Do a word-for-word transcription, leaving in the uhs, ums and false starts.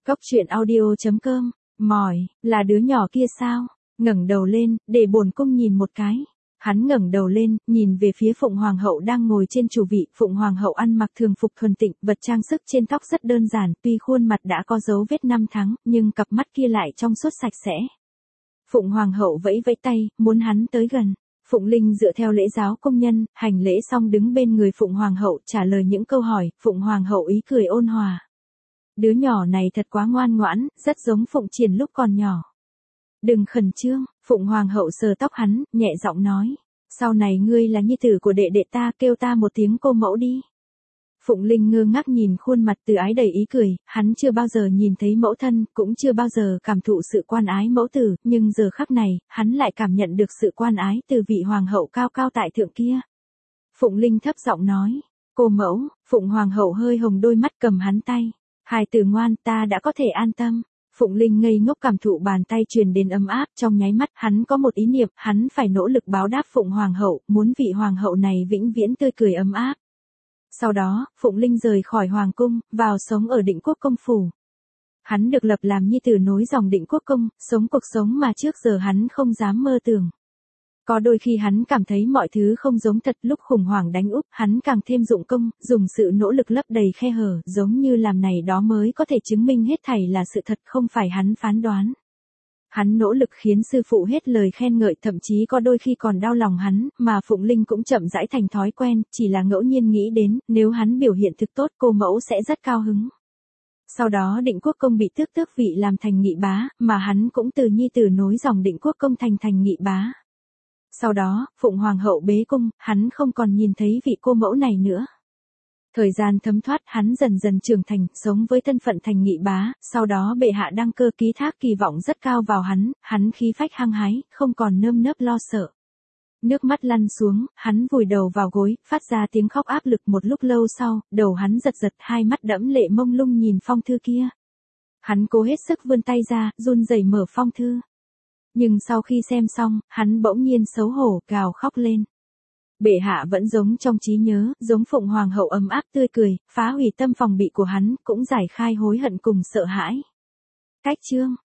Cốc truyện audio chấm com, mỏi, là đứa nhỏ kia sao? Ngẩng đầu lên, để bổn cung nhìn một cái. Hắn ngẩng đầu lên, nhìn về phía Phụng Hoàng hậu đang ngồi trên chủ vị. Phụng Hoàng hậu ăn mặc thường phục thuần tịnh, vật trang sức trên tóc rất đơn giản, tuy khuôn mặt đã có dấu vết năm tháng, nhưng cặp mắt kia lại trong suốt sạch sẽ. Phụng Hoàng hậu vẫy vẫy tay, muốn hắn tới gần. Phụng Linh dựa theo lễ giáo công nhân, hành lễ xong đứng bên người Phụng Hoàng hậu trả lời những câu hỏi. Phụng Hoàng hậu ý cười ôn hòa. Đứa nhỏ này thật quá ngoan ngoãn, rất giống Phụng Triển lúc còn nhỏ. Đừng khẩn trương, Phụng Hoàng hậu sờ tóc hắn, nhẹ giọng nói. Sau này ngươi là nhi tử của đệ đệ ta, kêu ta một tiếng cô mẫu đi. Phụng Linh ngơ ngác nhìn khuôn mặt từ ái đầy ý cười, hắn chưa bao giờ nhìn thấy mẫu thân, cũng chưa bao giờ cảm thụ sự quan ái mẫu tử, nhưng giờ khắc này, hắn lại cảm nhận được sự quan ái từ vị hoàng hậu cao cao tại thượng kia. Phụng Linh thấp giọng nói, cô mẫu. Phụng Hoàng hậu hơi hồng đôi mắt cầm hắn tay. Hài tử ngoan, ta đã có thể an tâm. Phụng Linh ngây ngốc cảm thụ bàn tay truyền đến ấm áp, trong nháy mắt hắn có một ý niệm, hắn phải nỗ lực báo đáp Phụng Hoàng hậu, muốn vị hoàng hậu này vĩnh viễn tươi cười ấm áp. Sau đó, Phụng Linh rời khỏi hoàng cung, vào sống ở Định Quốc công phủ. Hắn được lập làm nhi tử nối dòng Định Quốc công, sống cuộc sống mà trước giờ hắn không dám mơ tưởng. Có đôi khi hắn cảm thấy mọi thứ không giống thật, lúc khủng hoảng đánh úp, hắn càng thêm dụng công, dùng sự nỗ lực lấp đầy khe hở, giống như làm này đó mới có thể chứng minh hết thảy là sự thật, không phải hắn phán đoán. Hắn nỗ lực khiến sư phụ hết lời khen ngợi, thậm chí có đôi khi còn đau lòng hắn, mà Phụng Linh cũng chậm rãi thành thói quen, chỉ là ngẫu nhiên nghĩ đến, nếu hắn biểu hiện thực tốt cô mẫu sẽ rất cao hứng. Sau đó Định Quốc công bị tước tước vị làm thành nghị bá, mà hắn cũng từ nhi tử nối dòng Định Quốc công thành thành nghị bá. Sau đó, Phụng Hoàng hậu bế cung, hắn không còn nhìn thấy vị cô mẫu này nữa. Thời gian thấm thoát, hắn dần dần trưởng thành, sống với thân phận thành nghị bá, sau đó bệ hạ đăng cơ ký thác kỳ vọng rất cao vào hắn, hắn khí phách hăng hái, không còn nơm nớp lo sợ. Nước mắt lăn xuống, hắn vùi đầu vào gối, phát ra tiếng khóc áp lực. Một lúc lâu sau, đầu hắn giật giật, hai mắt đẫm lệ mông lung nhìn phong thư kia. Hắn cố hết sức vươn tay ra, run rẩy mở phong thư. Nhưng sau khi xem xong, hắn bỗng nhiên xấu hổ, gào khóc lên. Bệ hạ vẫn giống trong trí nhớ, giống Phụng Hoàng hậu ấm áp tươi cười, phá hủy tâm phòng bị của hắn, cũng giải khai hối hận cùng sợ hãi. Cách chương